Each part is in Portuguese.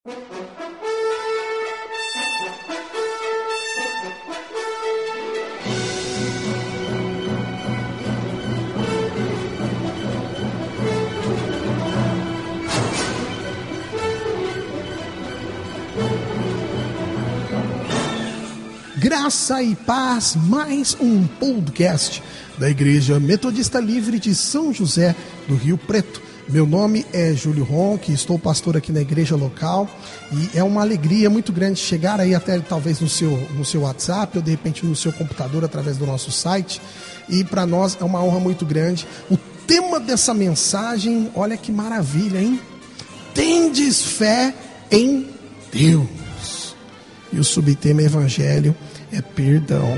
Graça e paz, mais um podcast da Igreja Metodista Livre de São José do Rio Preto. Meu nome é Júlio Ronque, estou pastor aqui na igreja local e é uma alegria muito grande chegar aí até talvez no seu WhatsApp ou de repente no seu computador através do nosso site, e para nós é uma honra muito grande. O tema dessa mensagem, olha que maravilha, hein? Tendes fé em Deus. E o subtema Evangelho é perdão.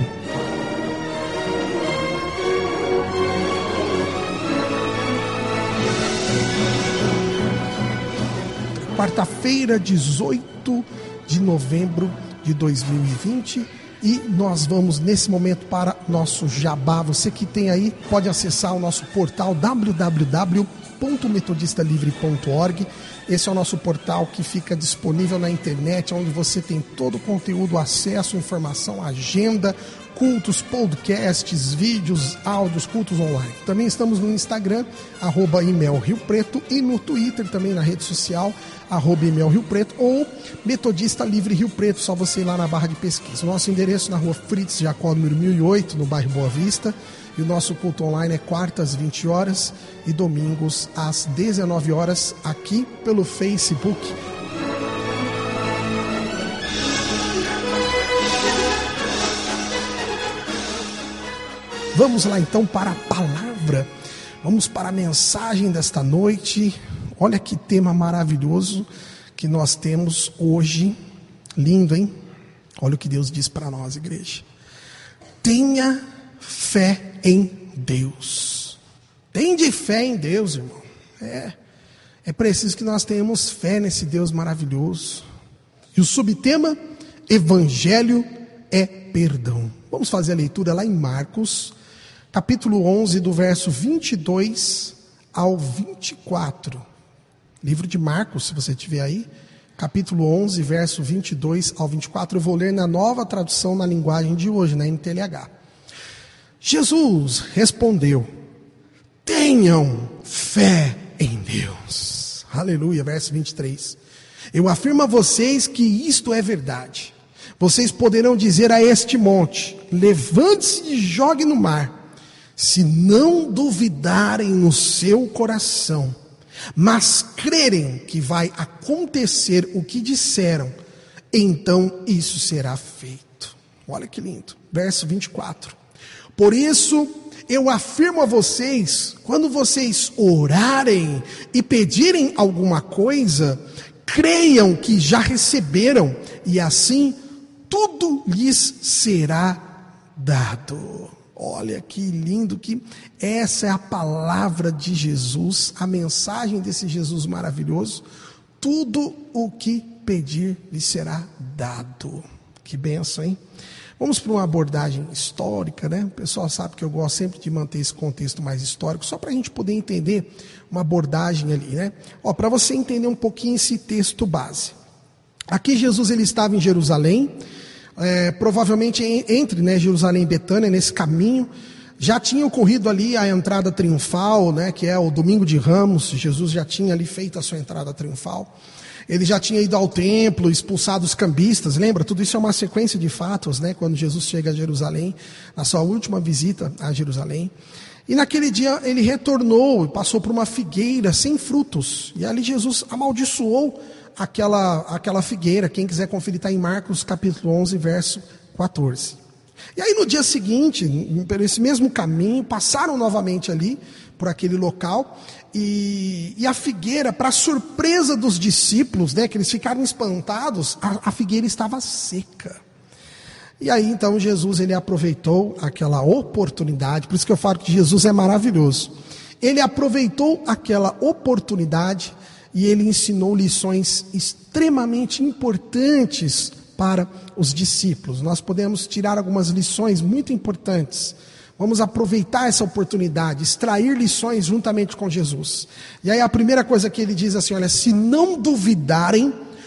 Quarta-feira, 18 de novembro de 2020, e nós vamos nesse momento para nosso jabá. Você que tem aí, pode acessar o nosso portal www.metodistalivre.org. Esse é o nosso portal que fica disponível na internet, onde você tem todo o conteúdo, acesso, informação, agenda, cultos, podcasts, vídeos, áudios, cultos online. Também estamos no Instagram, @imelriopreto, e no Twitter também, na rede social, @imelriopreto, ou Metodista Livre Rio Preto, só você ir lá na barra de pesquisa. O nosso endereço na rua Fritz Jacó, número 1008, no bairro Boa Vista. E o nosso culto online é quartas, 20 horas, e domingos, às 19 horas, aqui pelo Facebook. Vamos lá então para a palavra, vamos para a mensagem desta noite. Olha que tema maravilhoso que nós temos hoje, lindo, hein? Olha o que Deus diz para nós, igreja. Tenha fé em Deus. Tende fé em Deus, irmão. É preciso que nós tenhamos fé nesse Deus maravilhoso. E o subtema, Evangelho é perdão. Vamos fazer a leitura lá em Marcos, capítulo 11, do verso 22 ao 24. Livro de Marcos, se você tiver aí, capítulo 11, verso 22 ao 24. Eu vou ler na nova tradução na linguagem de hoje, na NTLH. Jesus respondeu: tenham fé em Deus. Aleluia, verso 23. Eu afirmo a vocês que isto é verdade. Vocês poderão dizer a este monte: levante-se e jogue no mar. Se não duvidarem no seu coração, mas crerem que vai acontecer o que disseram, então isso será feito. Olha que lindo. Verso 24. Por isso, eu afirmo a vocês, quando vocês orarem e pedirem alguma coisa, creiam que já receberam, e assim tudo lhes será dado. Olha que lindo, que essa é a palavra de Jesus, a mensagem desse Jesus maravilhoso. Tudo o que pedir lhe será dado. Que bênção, hein? Vamos para uma abordagem histórica, né? O pessoal sabe que eu gosto sempre de manter esse contexto mais histórico, só para a gente poder entender uma abordagem ali, né? Para você entender um pouquinho esse texto base. Aqui Jesus ele estava em Jerusalém, provavelmente entre, né, Jerusalém e Betânia, nesse caminho. Já tinha ocorrido ali a entrada triunfal, né, que é o Domingo de Ramos. Jesus já tinha ali feito a sua entrada triunfal. Ele já tinha ido ao templo, expulsado os cambistas, lembra? Tudo isso é uma sequência de fatos, né? Quando Jesus chega a Jerusalém, na sua última visita a Jerusalém. E naquele dia ele retornou e passou por uma figueira sem frutos. E ali Jesus amaldiçoou aquela figueira. Quem quiser conferir, está em Marcos capítulo 11, verso 14. E aí no dia seguinte, por esse mesmo caminho, passaram novamente ali, por aquele local, e a figueira, para surpresa dos discípulos, né, que eles ficaram espantados, a figueira estava seca. E aí então Jesus ele aproveitou aquela oportunidade, por isso que eu falo que Jesus é maravilhoso. Ele aproveitou aquela oportunidade e ele ensinou lições extremamente importantes para os discípulos. Nós podemos tirar algumas lições muito importantes. Vamos aproveitar essa oportunidade, extrair lições juntamente com Jesus. E aí a primeira coisa que ele diz assim, olha, se não duvidarem,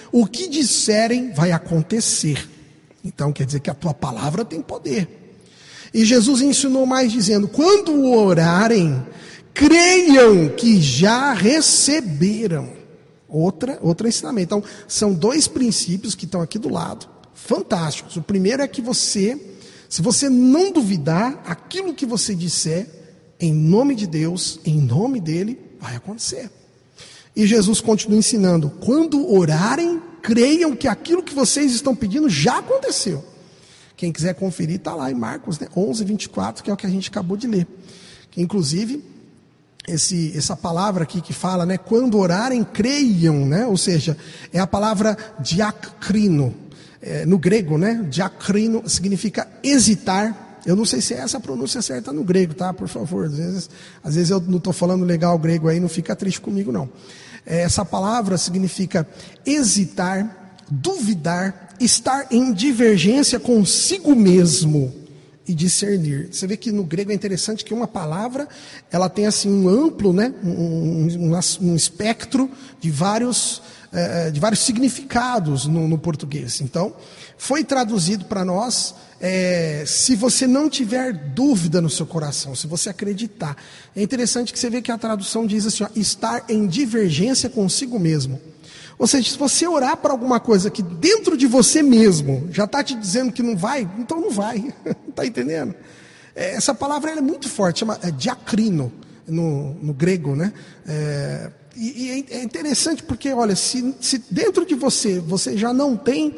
o que disserem vai acontecer. Então quer dizer que a tua palavra tem poder. E Jesus ensinou mais dizendo, quando orarem, creiam que já receberam. Outro ensinamento. Então, são dois princípios que estão aqui do lado, fantásticos. O primeiro é que se você não duvidar, aquilo que você disser, em nome de Deus, em nome dele, vai acontecer. E Jesus continua ensinando, quando orarem, creiam que aquilo que vocês estão pedindo já aconteceu. Quem quiser conferir, está lá em Marcos 11, 24, que é o que a gente acabou de ler. Que, inclusive, essa palavra aqui que fala, né, quando orarem, creiam, né, ou seja, é a palavra diakrino. No grego, né, diakrino significa hesitar. Eu não sei se é essa a pronúncia certa no grego, tá? Por favor, às vezes eu não estou falando legal o grego aí, não fica triste comigo não. Essa palavra significa hesitar, duvidar, estar em divergência consigo mesmo e discernir. Você vê que no grego é interessante que uma palavra, ela tem assim um amplo, né, um espectro de vários significados no português. Então, foi traduzido para nós, se você não tiver dúvida no seu coração, se você acreditar. É interessante que você vê que a tradução diz assim, ó, estar em divergência consigo mesmo. Ou seja, se você orar para alguma coisa que dentro de você mesmo já está te dizendo que não vai, então não vai. Está entendendo? Essa palavra é muito forte, chama diakrino no grego, né? E é interessante porque, olha, se dentro de você já não tem,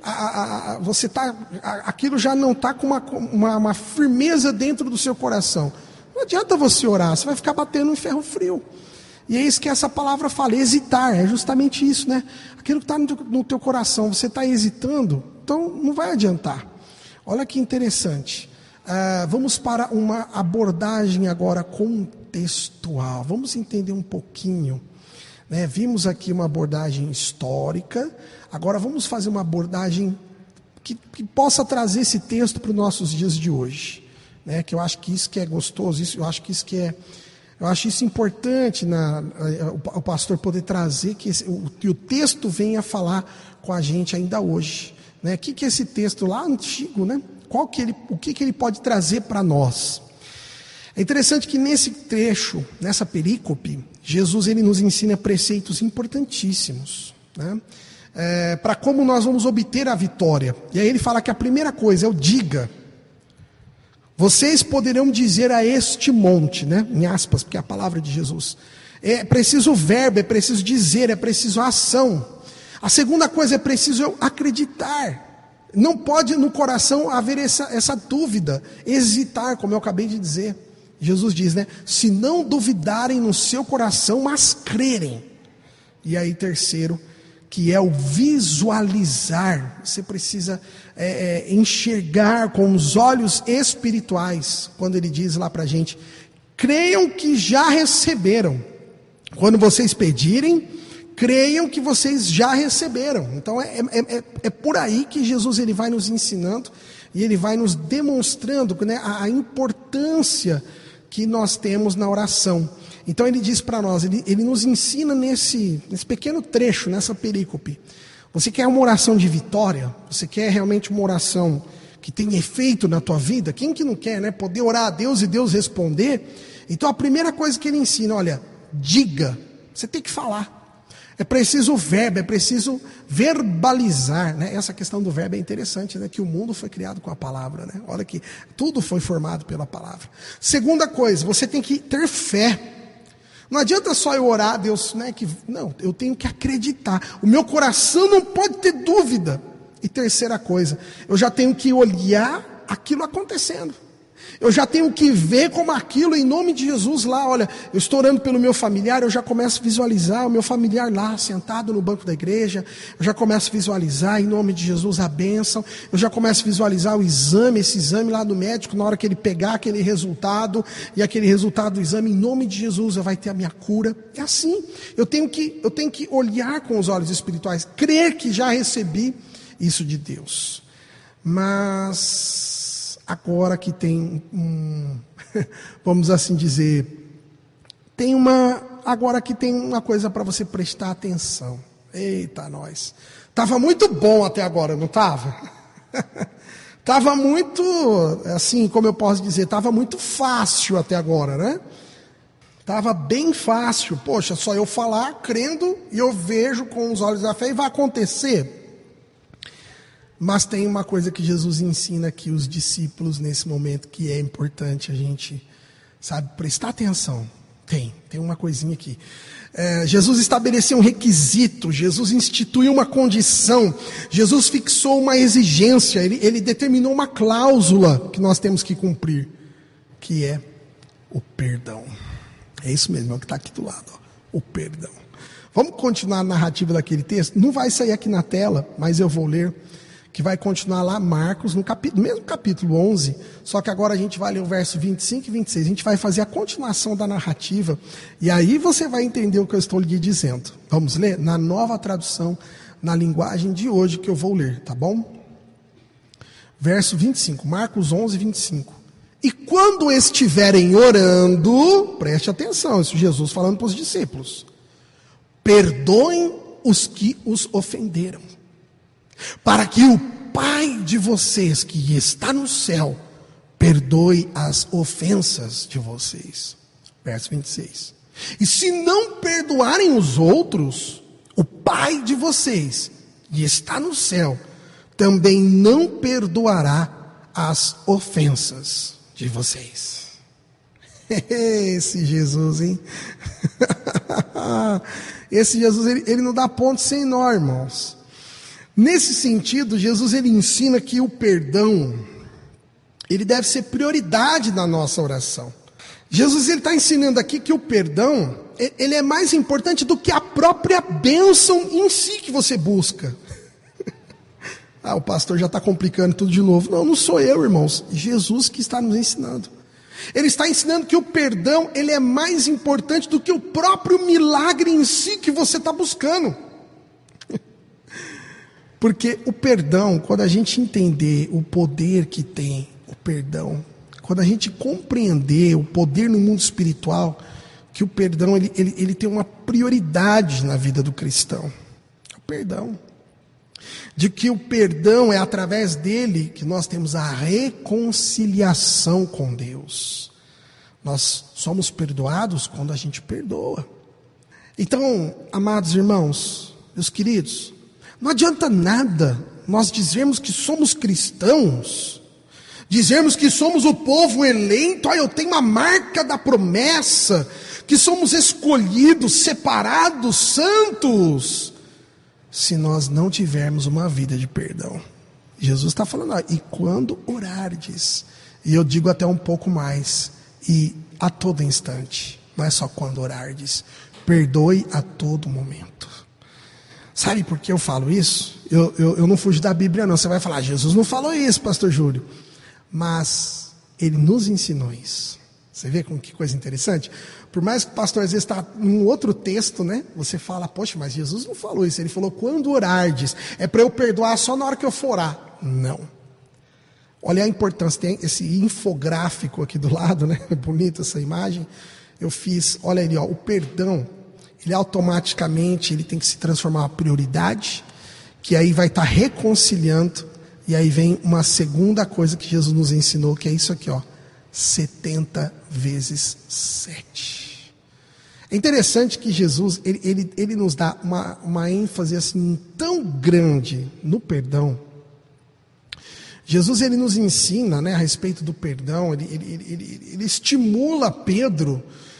aquilo já não está com uma firmeza dentro do seu coração. Não adianta você orar, você vai ficar batendo em ferro frio. E é isso que essa palavra fala, hesitar, é justamente isso, né? Aquilo que está no teu coração, você está hesitando, então não vai adiantar. Olha que interessante. Vamos para uma abordagem agora contextual. Vamos entender um pouquinho. Né? Vimos aqui uma abordagem histórica, agora vamos fazer uma abordagem que possa trazer esse texto para os nossos dias de hoje. Né? Que eu acho que isso que é gostoso, eu acho isso importante, o pastor poder trazer que o texto venha falar com a gente ainda hoje. Né? O que é esse texto lá antigo, né? O que ele pode trazer para nós? É interessante que nesse trecho, nessa perícope, Jesus ele nos ensina preceitos importantíssimos, né? Para como nós vamos obter a vitória. E aí ele fala que a primeira coisa é o diga. Vocês poderão dizer a este monte, né? Em aspas, porque é a palavra de Jesus. É preciso o verbo, é preciso dizer, é preciso a ação. A segunda coisa é preciso eu acreditar. Não pode no coração haver essa dúvida, hesitar, como eu acabei de dizer. Jesus diz, né? Se não duvidarem no seu coração, mas crerem. E aí terceiro, que é o visualizar. Você precisa enxergar com os olhos espirituais, quando ele diz lá para a gente, creiam que já receberam. Quando vocês pedirem, creiam que vocês já receberam. Então é por aí que Jesus ele vai nos ensinando e ele vai nos demonstrando, né, a importância que nós temos na oração. Então ele diz para nós, ele nos ensina nesse pequeno trecho, nessa perícope. Você quer uma oração de vitória? Você quer realmente uma oração que tenha efeito na tua vida? Quem que não quer, né? Poder orar a Deus e Deus responder. Então a primeira coisa que ele ensina, olha, diga. Você tem que falar. É preciso o verbo, é preciso verbalizar, né? Essa questão do verbo é interessante, né? Que o mundo foi criado com a palavra, né? Olha que tudo foi formado pela palavra. Segunda coisa, você tem que ter fé. Não adianta só eu orar a Deus, né? Não, eu tenho que acreditar. O meu coração não pode ter dúvida. E terceira coisa, eu já tenho que olhar aquilo acontecendo. Eu já tenho que ver como aquilo, em nome de Jesus lá, olha, eu estou orando pelo meu familiar, eu já começo a visualizar o meu familiar lá, sentado no banco da igreja, eu já começo a visualizar, em nome de Jesus, a bênção, eu já começo a visualizar esse exame lá do médico, na hora que ele pegar aquele resultado, e aquele resultado do exame, em nome de Jesus, vai ter a minha cura. É assim, eu tenho que olhar com os olhos espirituais, crer que já recebi isso de Deus. Mas agora que tem vamos assim dizer, agora que tem uma coisa para você prestar atenção. Eita, nós. Estava muito bom até agora, não estava? Estava muito, assim, como eu posso dizer, estava muito fácil até agora, né? Estava bem fácil. Poxa, só eu falar, crendo, e eu vejo com os olhos da fé e vai acontecer. Mas tem uma coisa que Jesus ensina aqui os discípulos nesse momento que é importante a gente, sabe, prestar atenção. Tem uma coisinha aqui. Jesus estabeleceu um requisito, Jesus instituiu uma condição, Jesus fixou uma exigência, ele determinou uma cláusula que nós temos que cumprir, que é o perdão. É isso mesmo, é o que está aqui do lado, ó, o perdão. Vamos continuar a narrativa daquele texto? Não vai sair aqui na tela, mas eu vou ler, que vai continuar lá, Marcos, no mesmo capítulo 11, só que agora a gente vai ler o verso 25 e 26, a gente vai fazer a continuação da narrativa, e aí você vai entender o que eu estou lhe dizendo. Vamos ler? Na nova tradução, na linguagem de hoje que eu vou ler, tá bom? Verso 25, Marcos 11, 25. E quando estiverem orando, preste atenção, isso Jesus falando para os discípulos, perdoem os que os ofenderam, para que o Pai de vocês que está no céu perdoe as ofensas de vocês. Verso 26. E se não perdoarem os outros, o Pai de vocês que está no céu também não perdoará as ofensas de vocês. Esse Jesus, hein? Esse Jesus, ele não dá ponto sem nó, irmãos. Nesse sentido, Jesus ele ensina que o perdão, ele deve ser prioridade na nossa oração. Jesus ele está ensinando aqui que o perdão, ele é mais importante do que a própria bênção em si que você busca. O pastor já está complicando tudo de novo. Não sou eu, irmãos. Jesus que está nos ensinando. Ele está ensinando que o perdão, ele é mais importante do que o próprio milagre em si que você está buscando. Porque o perdão, quando a gente entender o poder que tem o perdão, quando a gente compreender o poder no mundo espiritual, que o perdão ele tem uma prioridade na vida do cristão. O perdão. De que o perdão é através dele que nós temos a reconciliação com Deus. Nós somos perdoados quando a gente perdoa. Então, amados irmãos, meus queridos, não adianta nada nós dizermos que somos cristãos, dizermos que somos o povo eleito, eu tenho a marca da promessa, que somos escolhidos, separados, santos, se nós não tivermos uma vida de perdão. Jesus está falando, e quando orardes, e eu digo até um pouco mais, e a todo instante, não é só quando orardes, perdoe a todo momento. Sabe por que eu falo isso? Eu não fujo da Bíblia não, você vai falar, Jesus não falou isso, pastor Júlio, mas ele nos ensinou isso. Você vê com que coisa interessante? Por mais que o pastor às vezes está num outro texto, né? Você fala, poxa, mas Jesus não falou isso. Ele falou, quando orardes, é para eu perdoar só na hora que eu for orar. Não. Olha a importância, tem esse infográfico aqui do lado, né? É bonita essa imagem. Eu fiz, olha ali, o perdão, ele automaticamente ele tem que se transformar em uma prioridade, que aí vai estar reconciliando, e aí vem uma segunda coisa que Jesus nos ensinou, que é isso aqui, 70 vezes 7. É interessante que Jesus, ele nos dá uma ênfase assim tão grande no perdão. Jesus, ele nos ensina, né, a respeito do perdão, ele estimula Pedro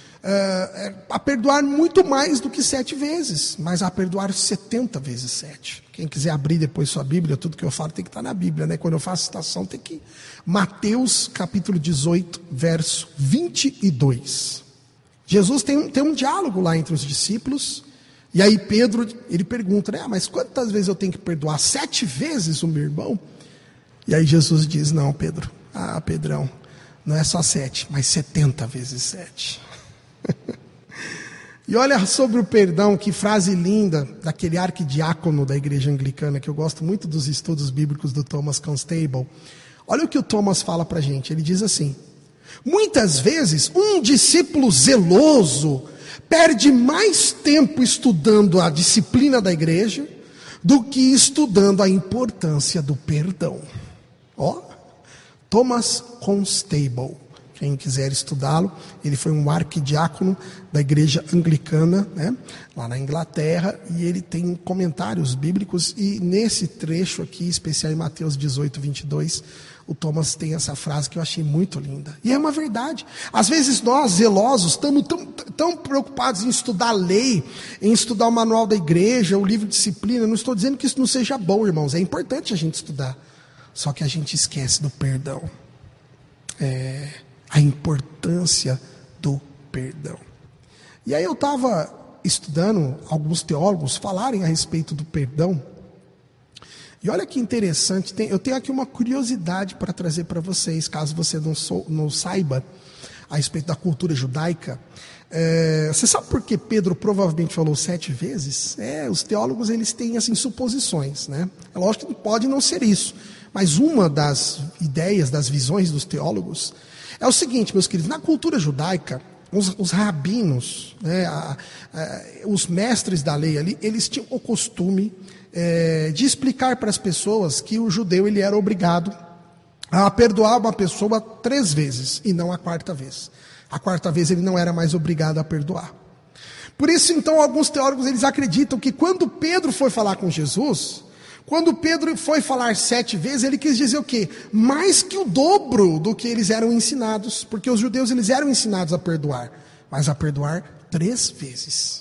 a perdoar muito mais do que 7 vezes, mas a perdoar 70 vezes 7. Quem quiser abrir depois sua Bíblia, tudo que eu falo tem que estar na Bíblia, né? Quando eu faço citação tem que... Mateus capítulo 18, verso 22. Jesus tem um diálogo lá entre os discípulos, e aí Pedro, ele pergunta, né? Mas quantas vezes eu tenho que perdoar? 7 vezes o meu irmão? E aí Jesus diz, não, Pedro, Pedrão, não é só 7, mas 70 vezes 7. E olha sobre o perdão, que frase linda daquele arquidiácono da igreja anglicana, que eu gosto muito dos estudos bíblicos do Thomas Constable. Olha o que o Thomas fala para a gente, ele diz assim, muitas vezes um discípulo zeloso perde mais tempo estudando a disciplina da igreja do que estudando a importância do perdão. Thomas Constable, quem quiser estudá-lo, ele foi um arquidiácono da igreja anglicana, né, lá na Inglaterra, e ele tem comentários bíblicos, e nesse trecho aqui, especial em Mateus 18, 22, o Thomas tem essa frase que eu achei muito linda. E é uma verdade. Às vezes nós, zelosos, estamos tão preocupados em estudar a lei, em estudar o manual da igreja, o livro de disciplina. Não estou dizendo que isso não seja bom, irmãos. É importante a gente estudar. Só que a gente esquece do perdão. A importância do perdão. E aí eu estava estudando alguns teólogos falarem a respeito do perdão. E olha que interessante, eu tenho aqui uma curiosidade para trazer para vocês, caso você não saiba a respeito da cultura judaica. Você sabe por que Pedro provavelmente falou 7 vezes? Os teólogos eles têm assim, suposições, né? É lógico que pode não ser isso, mas uma das ideias, das visões dos teólogos é o seguinte, meus queridos: na cultura judaica, os rabinos, né, os mestres da lei ali, eles tinham o costume de explicar para as pessoas que o judeu ele era obrigado a perdoar uma pessoa 3 vezes e não a 4ª vez. A 4ª vez ele não era mais obrigado a perdoar. Por isso, então, alguns teólogos eles acreditam que quando Pedro foi falar com Jesus, quando Pedro foi falar 7 vezes, ele quis dizer o quê? Mais que o dobro do que eles eram ensinados, porque os judeus eles eram ensinados a perdoar, mas a perdoar 3 vezes.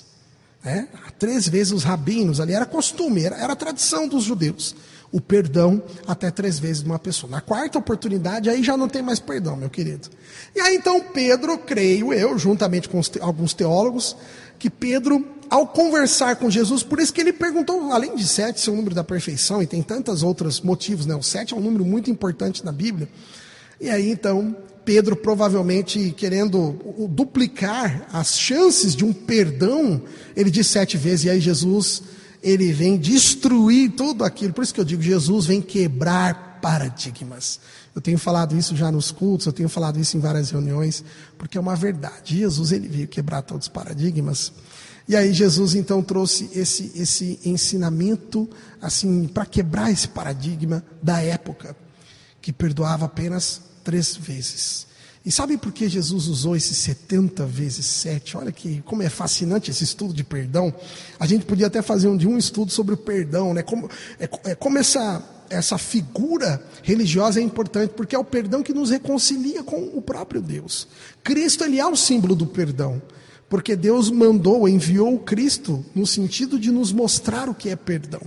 3 vezes os rabinos ali, era costume, era a tradição dos judeus, o perdão até 3 vezes de uma pessoa. Na 4ª oportunidade, aí já não tem mais perdão, meu querido. E aí então Pedro, creio eu, juntamente com alguns teólogos, que Pedro, ao conversar com Jesus, por isso que ele perguntou, além de 7 ser o número da perfeição, e tem tantos outros motivos, né? O 7 é um número muito importante na Bíblia. E aí então Pedro, provavelmente querendo duplicar as chances de um perdão, ele diz 7 vezes, e aí Jesus, ele vem destruir tudo aquilo. Por isso que eu digo, Jesus vem quebrar paradigmas. Eu tenho falado isso já nos cultos, eu tenho falado isso em várias reuniões, porque é uma verdade. Jesus, ele veio quebrar todos os paradigmas. E aí Jesus, então, trouxe esse ensinamento, assim, para quebrar esse paradigma da época, que perdoava apenas 3 vezes. E sabe por que Jesus usou esses 70 vezes 7? Olha como é fascinante esse estudo de perdão. A gente podia até fazer um estudo sobre o perdão, né? Como essa figura religiosa é importante, porque é o perdão que nos reconcilia com o próprio Deus. Cristo, ele é o símbolo do perdão, porque Deus enviou o Cristo no sentido de nos mostrar o que é perdão.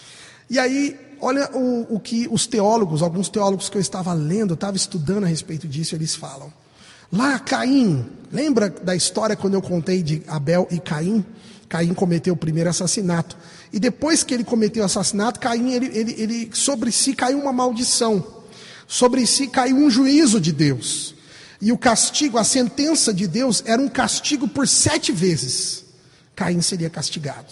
E aí, olha o que os teólogos, alguns teólogos que eu estava lendo, eu estava estudando a respeito disso, eles falam. Lá Caim, lembra da história quando eu contei de Abel e Caim? Caim cometeu o primeiro assassinato. E depois que ele cometeu o assassinato, Caim, ele sobre si caiu uma maldição. Sobre si caiu um juízo de Deus. E o castigo, a sentença de Deus era um castigo por 7 vezes. Caim seria castigado.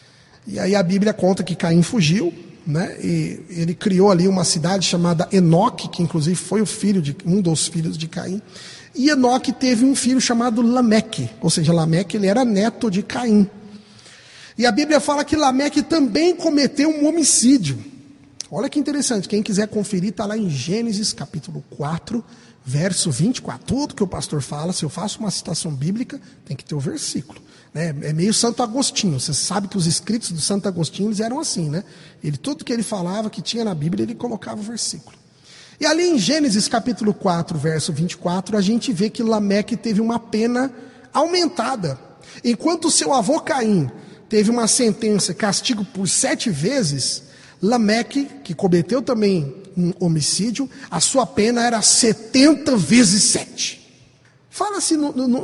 E aí a Bíblia conta que Caim fugiu, né? E ele criou ali uma cidade chamada Enoque, que inclusive foi um dos filhos de Caim. E Enoque teve um filho chamado Lameque, ou seja, Lameque ele era neto de Caim. E a Bíblia fala que Lameque também cometeu um homicídio. Olha que interessante, quem quiser conferir está lá em Gênesis capítulo 4, verso 24. Tudo que o pastor fala, se eu faço uma citação bíblica, tem que ter o versículo. É meio Santo Agostinho. Você sabe que os escritos do Santo Agostinho eles eram assim, né? Tudo que ele falava, que tinha na Bíblia, ele colocava o versículo. E ali em Gênesis capítulo 4, verso 24, a gente vê que Lameque teve uma pena aumentada. Enquanto seu avô Caim teve uma sentença, castigo por 7 vezes, Lameque, que cometeu também um homicídio, a sua pena era 70 vezes 7. Fala assim,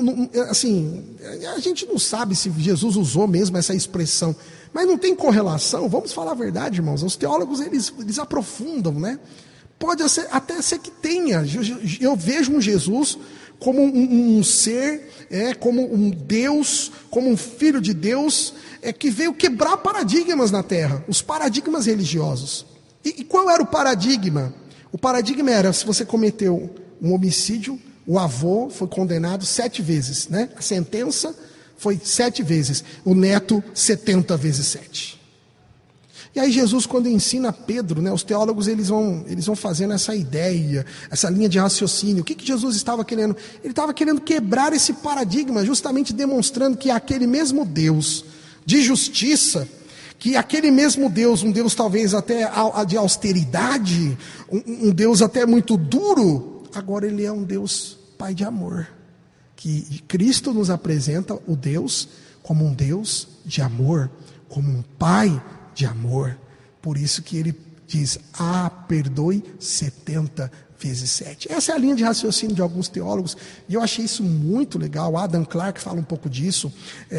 assim, a gente não sabe se Jesus usou mesmo essa expressão, mas não tem correlação. Vamos falar a verdade, irmãos. Os teólogos, eles aprofundam, né? Pode até ser que tenha. Eu vejo um Jesus como um ser, como um Deus, como um filho de Deus, que veio quebrar paradigmas na terra, os paradigmas religiosos. E qual era o paradigma? O paradigma era, se você cometeu um homicídio, o avô foi condenado 7 vezes, né? A sentença foi 7 vezes. O neto, 70 vezes 7. E aí Jesus, quando ensina Pedro, os teólogos eles vão fazendo essa ideia, essa linha de raciocínio. O que Jesus estava querendo? Ele estava querendo quebrar esse paradigma, justamente demonstrando que aquele mesmo Deus de justiça, que aquele mesmo Deus, um Deus talvez até de austeridade, um Deus até muito duro, agora ele é um Deus Pai de amor. Que Cristo nos apresenta o Deus como um Deus de amor, como um Pai de amor. Por isso que ele diz, perdoe 70 vezes 7. Essa é a linha de raciocínio de alguns teólogos, e eu achei isso muito legal. Adam Clarke fala um pouco disso.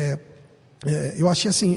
Eu achei assim,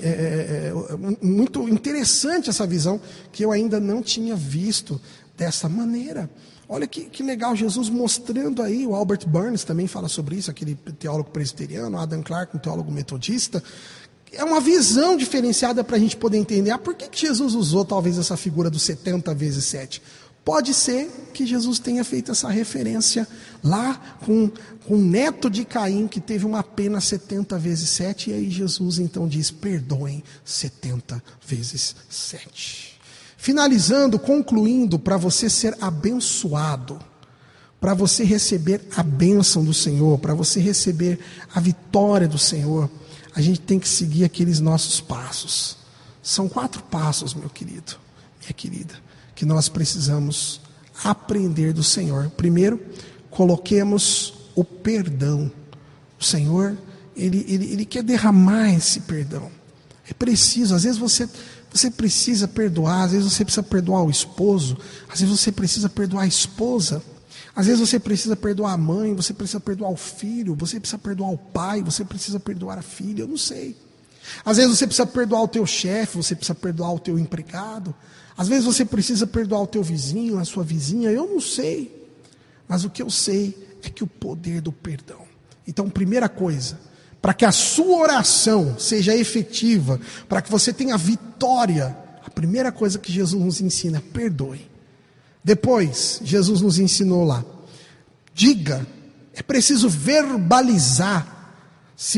muito interessante essa visão, que eu ainda não tinha visto dessa maneira. Olha que legal, Jesus mostrando aí. O Albert Burns também fala sobre isso, aquele teólogo presbiteriano. Adam Clarke, um teólogo metodista. É uma visão diferenciada para a gente poder entender. Por que Jesus usou talvez essa figura do 70 vezes 7? Pode ser que Jesus tenha feito essa referência lá com o neto de Caim, que teve uma pena 70 vezes 7, e aí Jesus então diz, perdoem 70 vezes 7. Finalizando, concluindo, para você ser abençoado, para você receber a bênção do Senhor, para você receber a vitória do Senhor, a gente tem que seguir aqueles nossos passos. São 4 passos, meu querido, minha querida, que nós precisamos aprender do Senhor. Primeiro, coloquemos o perdão. O Senhor, Ele quer derramar esse perdão. É preciso, às vezes você precisa perdoar, às vezes você precisa perdoar o esposo, às vezes você precisa perdoar a esposa, às vezes você precisa perdoar a mãe, você precisa perdoar o filho, você precisa perdoar o pai, você precisa perdoar a filha, eu não sei. Às vezes você precisa perdoar o teu chefe, você precisa perdoar o teu empregado, às vezes você precisa perdoar o teu vizinho, a sua vizinha, eu não sei. Mas o que eu sei é que o poder do perdão. Então, primeira coisa, para que a sua oração seja efetiva, para que você tenha vitória, a primeira coisa que Jesus nos ensina, perdoe. Depois, Jesus nos ensinou lá, diga, é preciso verbalizar. Se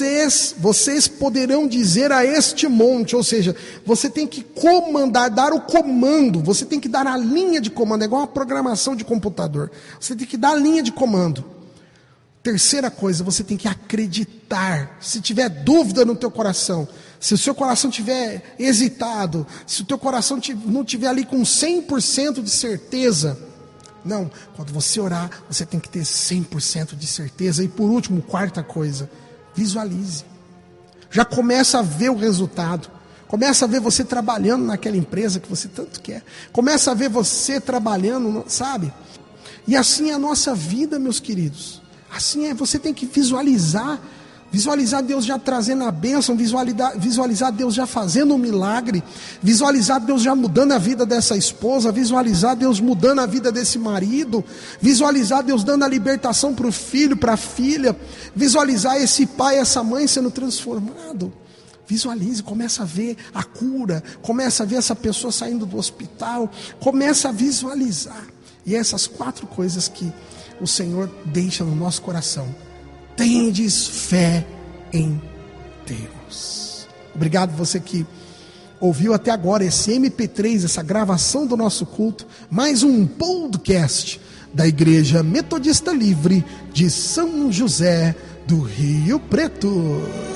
vocês poderão dizer a este monte, ou seja, você tem que comandar, dar o comando, você tem que dar a linha de comando, é igual uma programação de computador, você tem que dar a linha de comando. Terceira coisa, você tem que acreditar. Se tiver dúvida no teu coração, se o seu coração tiver hesitado, se o teu coração não tiver ali com 100% de certeza, não, quando você orar, você tem que ter 100% de certeza. E por último, quarta coisa, visualize. Já começa a ver o resultado. Começa a ver você trabalhando naquela empresa que você tanto quer. Começa a ver você trabalhando, sabe? E assim é a nossa vida, meus queridos. Assim é, você tem que visualizar Deus já trazendo a bênção, visualizar Deus já fazendo um milagre, visualizar Deus já mudando a vida dessa esposa, visualizar Deus mudando a vida desse marido, visualizar Deus dando a libertação para o filho, para a filha, visualizar esse pai, essa mãe sendo transformado. Visualize, começa a ver a cura, começa a ver essa pessoa saindo do hospital, começa a visualizar. E essas 4 coisas que o Senhor deixa no nosso coração. Tendes fé em Deus. Obrigado você que ouviu até agora esse MP3, essa gravação do nosso culto, mais um podcast da Igreja Metodista Livre de São José do Rio Preto.